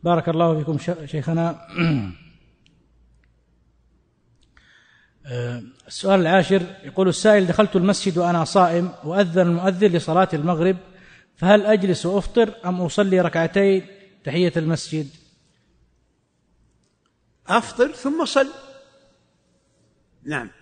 بارك الله فيكم شيخنا. السؤال العاشر يقول السائل: دخلت المسجد وأنا صائم وأذن المؤذن لصلاة المغرب، فهل أجلس وأفطر أم أصلي ركعتين تحية المسجد؟ أفطر ثم صل. نعم.